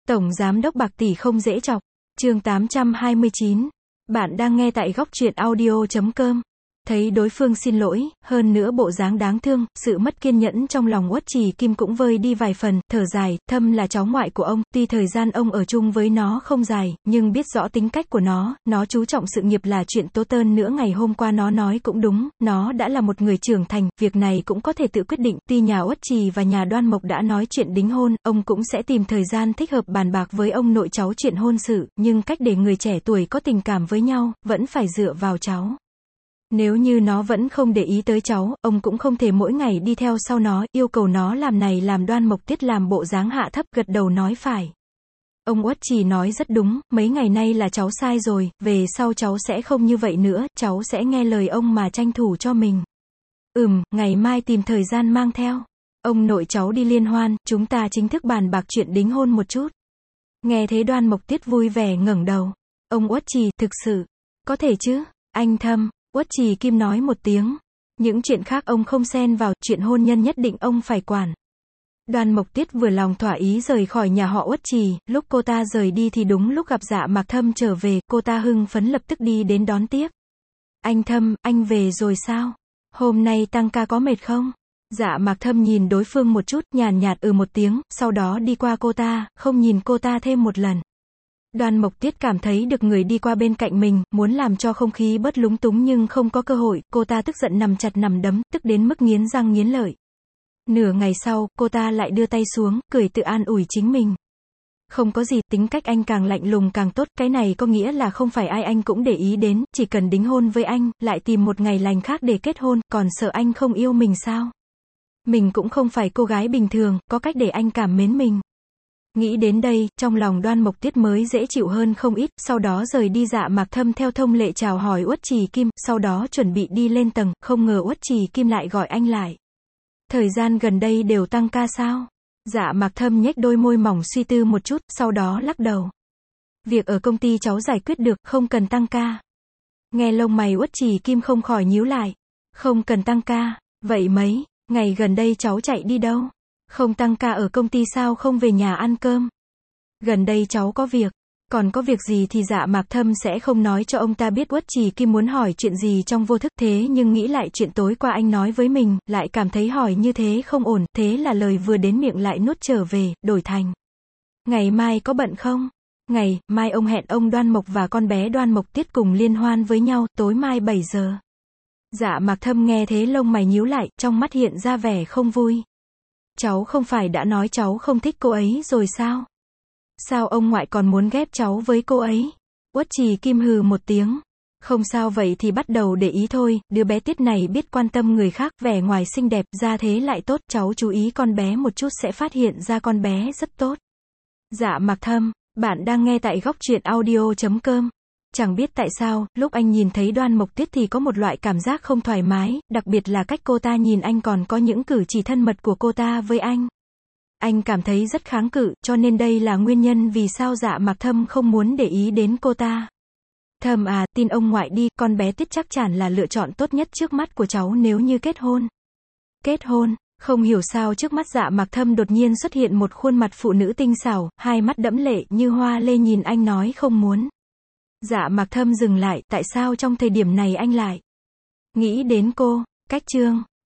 Tổng giám đốc bạc tỷ không dễ chọc. Chương 829. Bạn đang nghe tại góc truyện audio.com. Thấy đối phương xin lỗi, hơn nữa bộ dáng đáng thương, sự mất kiên nhẫn trong lòng Uất Trì Kim cũng vơi đi vài phần, thở dài, Thâm là cháu ngoại của ông, tuy thời gian ông ở chung với nó không dài, nhưng biết rõ tính cách của nó chú trọng sự nghiệp là chuyện tốt hơn nữa. Ngày hôm qua nó nói cũng đúng, nó đã là một người trưởng thành, việc này cũng có thể tự quyết định, tuy nhà Uất Trì và nhà Đoan Mộc đã nói chuyện đính hôn, ông cũng sẽ tìm thời gian thích hợp bàn bạc với ông nội cháu chuyện hôn sự, nhưng cách để người trẻ tuổi có tình cảm với nhau, vẫn phải dựa vào cháu. Nếu như nó vẫn không để ý tới cháu, ông cũng không thể mỗi ngày đi theo sau nó, yêu cầu nó làm này làm Đoan Mộc Tiết làm bộ dáng hạ thấp, gật đầu nói phải. Ông Uất Trì nói rất đúng, mấy ngày nay là cháu sai rồi, về sau cháu sẽ không như vậy nữa, cháu sẽ nghe lời ông mà tranh thủ cho mình. Ngày mai tìm thời gian mang theo. Ông nội cháu đi liên hoan, chúng ta chính thức bàn bạc chuyện đính hôn một chút. Nghe thế Đoan Mộc Tiết vui vẻ ngẩng đầu. Ông Uất Trì, thực sự, có thể chứ, anh Thâm. Uất Trì Kim nói một tiếng. Những chuyện khác ông không xen vào, chuyện hôn nhân nhất định ông phải quản. Đoan Mộc Tiết vừa lòng thỏa ý rời khỏi nhà họ Uất Trì, lúc cô ta rời đi thì đúng lúc gặp Dạ Mạc Thâm trở về, cô ta hưng phấn lập tức đi đến đón tiếp. Anh Thâm, anh về rồi sao? Hôm nay tăng ca có mệt không? Dạ Mạc Thâm nhìn đối phương một chút, nhàn nhạt một tiếng, sau đó đi qua cô ta, không nhìn cô ta thêm một lần. Đoan Mộc Tiết cảm thấy được người đi qua bên cạnh mình, muốn làm cho không khí bớt lúng túng nhưng không có cơ hội, cô ta tức giận nằm chặt nằm đấm, tức đến mức nghiến răng nghiến lợi. Nửa ngày sau, cô ta lại đưa tay xuống, cười tự an ủi chính mình. Không có gì, tính cách anh càng lạnh lùng càng tốt, cái này có nghĩa là không phải ai anh cũng để ý đến, chỉ cần đính hôn với anh, lại tìm một ngày lành khác để kết hôn, còn sợ anh không yêu mình sao? Mình cũng không phải cô gái bình thường, có cách để anh cảm mến mình. Nghĩ đến đây, trong lòng Đoan Mộc Tiết mới dễ chịu hơn không ít, sau đó rời đi. Dạ Mạc Thâm theo thông lệ chào hỏi Uất Trì Kim, sau đó chuẩn bị đi lên tầng, không ngờ Uất Trì Kim lại gọi anh lại. Thời gian gần đây đều tăng ca sao? Dạ Mạc Thâm nhếch đôi môi mỏng suy tư một chút, sau đó lắc đầu. Việc ở công ty cháu giải quyết được, không cần tăng ca. Nghe lông mày Uất Trì Kim không khỏi nhíu lại. Không cần tăng ca, vậy mấy ngày gần đây cháu chạy đi đâu? Không tăng ca ở công ty sao không về nhà ăn cơm? Gần đây cháu có việc. Còn có việc gì thì Dạ Mạc Thâm sẽ không nói cho ông ta biết Uất Trì Kim muốn hỏi chuyện gì trong vô thức, thế nhưng nghĩ lại chuyện tối qua anh nói với mình, lại cảm thấy hỏi như thế không ổn, thế là lời vừa đến miệng lại nuốt trở về, đổi thành. Ngày mai có bận không? Ngày mai ông hẹn ông Đoan Mộc và con bé Đoan Mộc Tiết cùng liên hoan với nhau, tối mai 7 giờ. Dạ Mạc Thâm nghe thế lông mày nhíu lại, trong mắt hiện ra vẻ không vui. Cháu không phải đã nói cháu không thích cô ấy rồi sao? Sao ông ngoại còn muốn ghép cháu với cô ấy? Uất Trì Kim hừ một tiếng. Không sao, vậy thì bắt đầu để ý thôi, đứa bé Tiết này biết quan tâm người khác, vẻ ngoài xinh đẹp, ra thế lại tốt, cháu chú ý con bé một chút sẽ phát hiện ra con bé rất tốt. Dạ Mạc Thâm, bạn đang nghe tại góc truyện audio.com. Chẳng biết tại sao, lúc anh nhìn thấy Đoan Mộc Tiết thì có một loại cảm giác không thoải mái, đặc biệt là cách cô ta nhìn anh còn có những cử chỉ thân mật của cô ta với anh. Anh cảm thấy rất kháng cự, cho nên đây là nguyên nhân vì sao Dạ Mạc Thâm không muốn để ý đến cô ta. Thâm à, tin ông ngoại đi, con bé Tiết chắc chắn là lựa chọn tốt nhất trước mắt của cháu nếu như kết hôn. Kết hôn? Không hiểu sao trước mắt Dạ Mạc Thâm đột nhiên xuất hiện một khuôn mặt phụ nữ tinh xảo, hai mắt đẫm lệ như hoa lê nhìn anh nói không muốn. Dạ Mạc Thâm dừng lại, tại sao trong thời điểm này anh lại nghĩ đến cô? Cách chương